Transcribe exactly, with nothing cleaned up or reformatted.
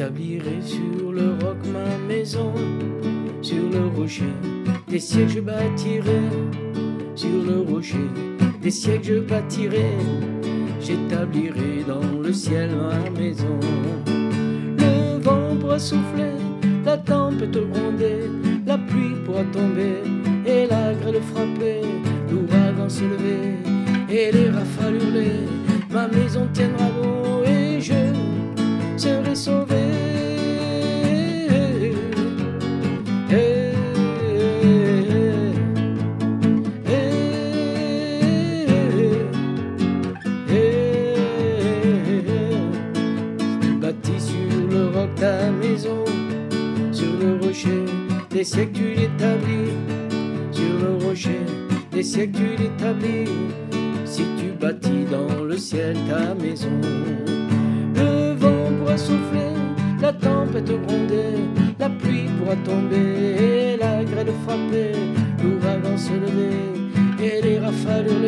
J'établirai sur le roc ma maison, sur le rocher, des siècles je bâtirai, sur le rocher, des siècles je bâtirai, j'établirai dans le ciel ma maison. Le vent pourra souffler, la tempête gronder, la pluie pourra tomber, et la grêle frapper, l'ouragan se lever, et les rafales hurler, ma maison tiendra bon, et je serai sauvé. Ta maison sur le rocher, des siècles tu l'établis, sur le rocher, des siècles tu l'établis, si tu bâtis dans le ciel ta maison. Le vent pourra souffler, la tempête gronder, la pluie pourra tomber, et la grêle frapper, l'ouragan se lever, et les rafales